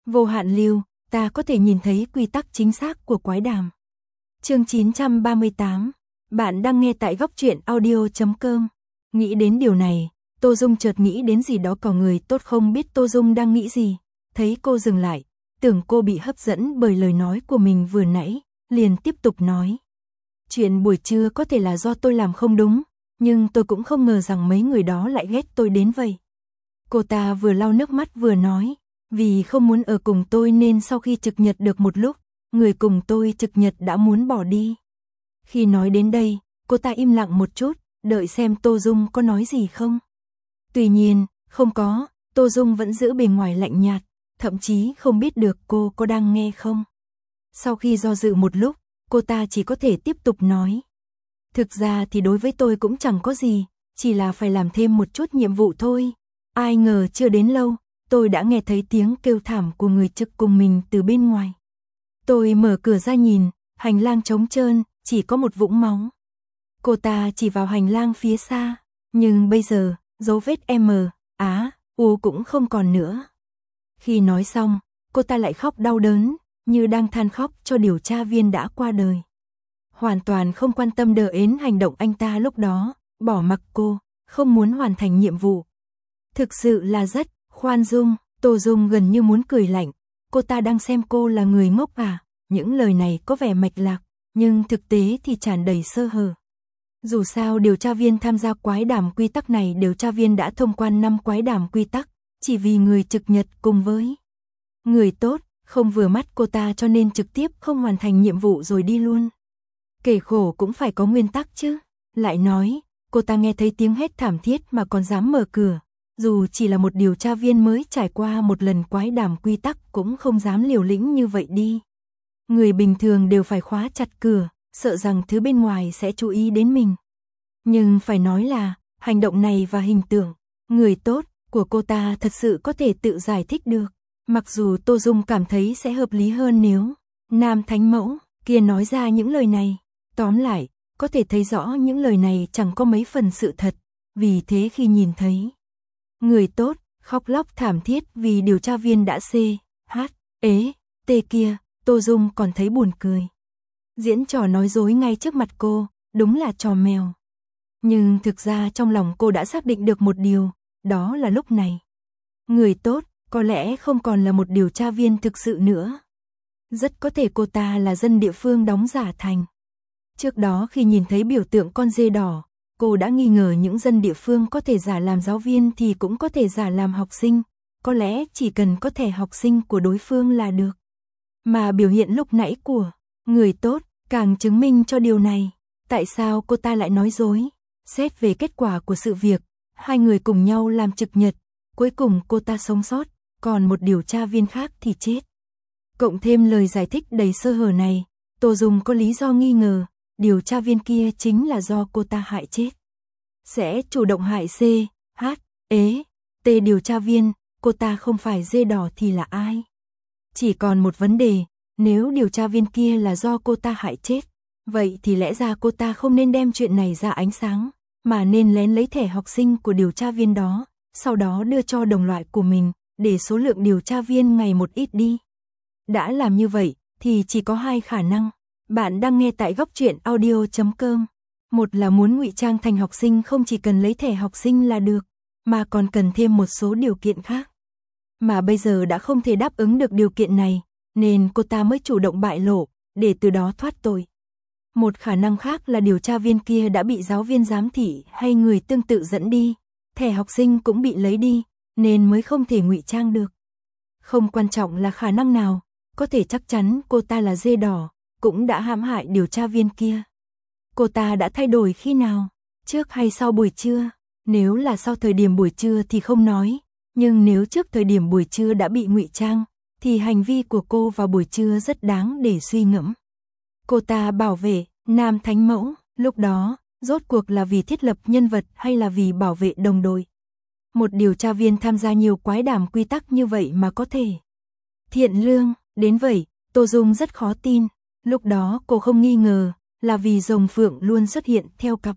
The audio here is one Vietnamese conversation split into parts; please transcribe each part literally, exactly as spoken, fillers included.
Vô hạn lưu, ta có thể nhìn thấy quy tắc chính xác của quái đàm. Chương chín trăm ba mươi tám. Bạn đang nghe tại góc truyện audio chấm com. Nghĩ đến điều này, Tô Dung chợt nghĩ đến gì đó, cả người tốt không biết Tô Dung đang nghĩ gì. Thấy cô dừng lại, tưởng cô bị hấp dẫn bởi lời nói của mình vừa nãy, liền tiếp tục nói. Chuyện buổi trưa có thể là do tôi làm không đúng, nhưng tôi cũng không ngờ rằng mấy người đó lại ghét tôi đến vậy. Cô ta vừa lau nước mắt vừa nói, vì không muốn ở cùng tôi nên sau khi trực nhật được một lúc, người cùng tôi trực nhật đã muốn bỏ đi. Khi nói đến đây, cô ta im lặng một chút, đợi xem Tô Dung có nói gì không. Tuy nhiên, không có, Tô Dung vẫn giữ bề ngoài lạnh nhạt, thậm chí không biết được cô có đang nghe không. Sau khi do dự một lúc, cô ta chỉ có thể tiếp tục nói. Thực ra thì đối với tôi cũng chẳng có gì, chỉ là phải làm thêm một chút nhiệm vụ thôi. Ai ngờ chưa đến lâu, tôi đã nghe thấy tiếng kêu thảm của người trực cùng mình từ bên ngoài. Tôi mở cửa ra nhìn, hành lang trống trơn, chỉ có một vũng máu. Cô ta chỉ vào hành lang phía xa, nhưng bây giờ, dấu vết M, Á, U cũng không còn nữa. Khi nói xong, cô ta lại khóc đau đớn, như đang than khóc cho điều tra viên đã qua đời. Hoàn toàn không quan tâm đến hành động anh ta lúc đó, bỏ mặc cô, không muốn hoàn thành nhiệm vụ. Thực sự là rất khoan dung. Tô Dung gần như muốn cười lạnh. Cô ta đang xem cô là người ngốc à? Những lời này có vẻ mạch lạc, nhưng thực tế thì tràn đầy sơ hở. Dù sao điều tra viên tham gia quái đàm quy tắc này, điều tra viên đã thông qua năm quái đàm quy tắc, chỉ vì người trực nhật cùng với người tốt, không vừa mắt cô ta cho nên trực tiếp không hoàn thành nhiệm vụ rồi đi luôn. Kể khổ cũng phải có nguyên tắc chứ. Lại nói, cô ta nghe thấy tiếng hét thảm thiết mà còn dám mở cửa. Dù chỉ là một điều tra viên mới trải qua một lần quái đàm quy tắc cũng không dám liều lĩnh như vậy đi. Người bình thường đều phải khóa chặt cửa, sợ rằng thứ bên ngoài sẽ chú ý đến mình. Nhưng phải nói là, hành động này và hình tượng, người tốt, của cô ta thật sự có thể tự giải thích được. Mặc dù Tô Dung cảm thấy sẽ hợp lý hơn nếu nam thánh mẫu kia nói ra những lời này. Tóm lại, có thể thấy rõ những lời này chẳng có mấy phần sự thật. Vì thế khi nhìn thấy người tốt, khóc lóc thảm thiết vì điều tra viên đã C, H, ế, T kia, Tô Dung còn thấy buồn cười. Diễn trò nói dối ngay trước mặt cô, đúng là trò mèo. Nhưng thực ra trong lòng cô đã xác định được một điều, đó là lúc này. Người tốt, có lẽ không còn là một điều tra viên thực sự nữa. Rất có thể cô ta là dân địa phương đóng giả thành. Trước đó khi nhìn thấy biểu tượng con dê đỏ, cô đã nghi ngờ những dân địa phương có thể giả làm giáo viên thì cũng có thể giả làm học sinh, có lẽ chỉ cần có thẻ học sinh của đối phương là được. Mà biểu hiện lúc nãy của người tốt càng chứng minh cho điều này. Tại sao cô ta lại nói dối? Xét về kết quả của sự việc, hai người cùng nhau làm trực nhật, cuối cùng cô ta sống sót, còn một điều tra viên khác thì chết. Cộng thêm lời giải thích đầy sơ hở này, Tô Dung có lý do nghi ngờ, điều tra viên kia chính là do cô ta hại chết. Sẽ chủ động hại C, H, ế, T điều tra viên, cô ta không phải dê đỏ thì là ai? Chỉ còn một vấn đề, nếu điều tra viên kia là do cô ta hại chết, vậy thì lẽ ra cô ta không nên đem chuyện này ra ánh sáng, mà nên lén lấy thẻ học sinh của điều tra viên đó, sau đó đưa cho đồng loại của mình, để số lượng điều tra viên ngày một ít đi. Đã làm như vậy, thì chỉ có hai khả năng. Bạn đang nghe tại góc truyện audio chấm com. Một là muốn ngụy trang thành học sinh không chỉ cần lấy thẻ học sinh là được, mà còn cần thêm một số điều kiện khác. Mà bây giờ đã không thể đáp ứng được điều kiện này, nên cô ta mới chủ động bại lộ, để từ đó thoát tội. Một khả năng khác là điều tra viên kia đã bị giáo viên giám thị hay người tương tự dẫn đi, thẻ học sinh cũng bị lấy đi, nên mới không thể ngụy trang được. Không quan trọng là khả năng nào, có thể chắc chắn cô ta là dê đỏ, cũng đã hãm hại điều tra viên kia. Cô ta đã thay đổi khi nào? Trước hay sau buổi trưa? Nếu là sau thời điểm buổi trưa thì không nói, nhưng nếu trước thời điểm buổi trưa đã bị ngụy trang, thì hành vi của cô vào buổi trưa rất đáng để suy ngẫm. Cô ta bảo vệ nam thánh mẫu, lúc đó, rốt cuộc là vì thiết lập nhân vật hay là vì bảo vệ đồng đội? Một điều tra viên tham gia nhiều quái đàm quy tắc như vậy mà có thể thiện lương đến vậy, Tô Dung rất khó tin. Lúc đó cô không nghi ngờ là vì rồng phượng luôn xuất hiện theo cặp.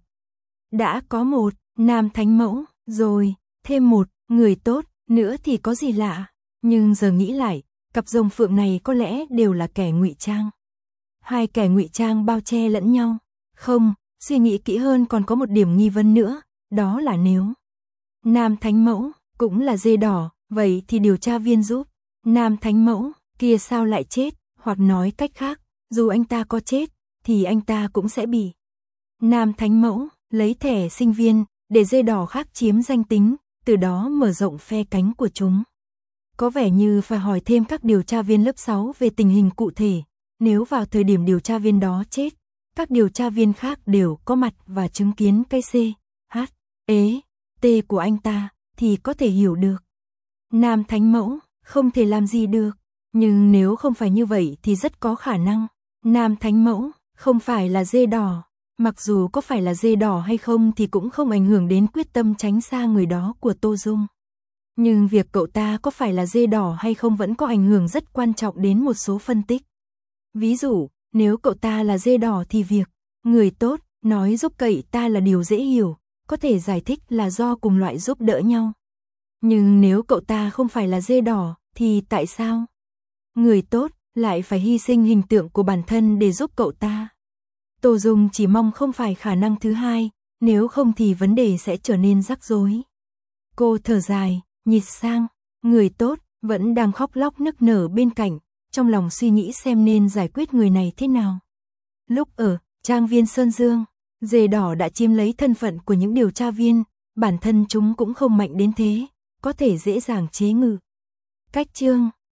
Đã có một nam thánh mẫu, rồi thêm một người tốt nữa thì có gì lạ. Nhưng giờ nghĩ lại, cặp rồng phượng này có lẽ đều là kẻ ngụy trang. Hai kẻ ngụy trang bao che lẫn nhau. Không, suy nghĩ kỹ hơn còn có một điểm nghi vấn nữa, đó là nếu Nam Thánh Mẫu cũng là dê đỏ, vậy thì điều tra viên giúp Nam Thánh Mẫu kia sao lại chết, hoặc nói cách khác, dù anh ta có chết, thì anh ta cũng sẽ bị Nam Thánh Mẫu lấy thẻ sinh viên, để dê đỏ khác chiếm danh tính, từ đó mở rộng phe cánh của chúng. Có vẻ như phải hỏi thêm các điều tra viên lớp sáu về tình hình cụ thể, nếu vào thời điểm điều tra viên đó chết, các điều tra viên khác đều có mặt và chứng kiến cái C, H, E, T của anh ta, thì có thể hiểu được. Nam Thánh Mẫu không thể làm gì được, nhưng nếu không phải như vậy thì rất có khả năng Nam Thánh Mẫu không phải là dê đỏ. Mặc dù có phải là dê đỏ hay không thì cũng không ảnh hưởng đến quyết tâm tránh xa người đó của Tô Dung. Nhưng việc cậu ta có phải là dê đỏ hay không vẫn có ảnh hưởng rất quan trọng đến một số phân tích. Ví dụ, nếu cậu ta là dê đỏ thì việc người tốt nói giúp cậy ta là điều dễ hiểu, có thể giải thích là do cùng loại giúp đỡ nhau. Nhưng nếu cậu ta không phải là dê đỏ, thì tại sao người tốt lại phải hy sinh hình tượng của bản thân để giúp cậu ta? Tô Dung chỉ mong không phải khả năng thứ hai, nếu không thì vấn đề sẽ trở nên rắc rối. Cô thở dài, nhìn sang người tốt vẫn đang khóc lóc nức nở bên cạnh, trong lòng suy nghĩ xem nên giải quyết người này thế nào. Lúc ở trang viên Sơn Dương, dê đỏ đã chiếm lấy thân phận của những điều tra viên, bản thân chúng cũng không mạnh đến thế, có thể dễ dàng chế ngự. Cách chương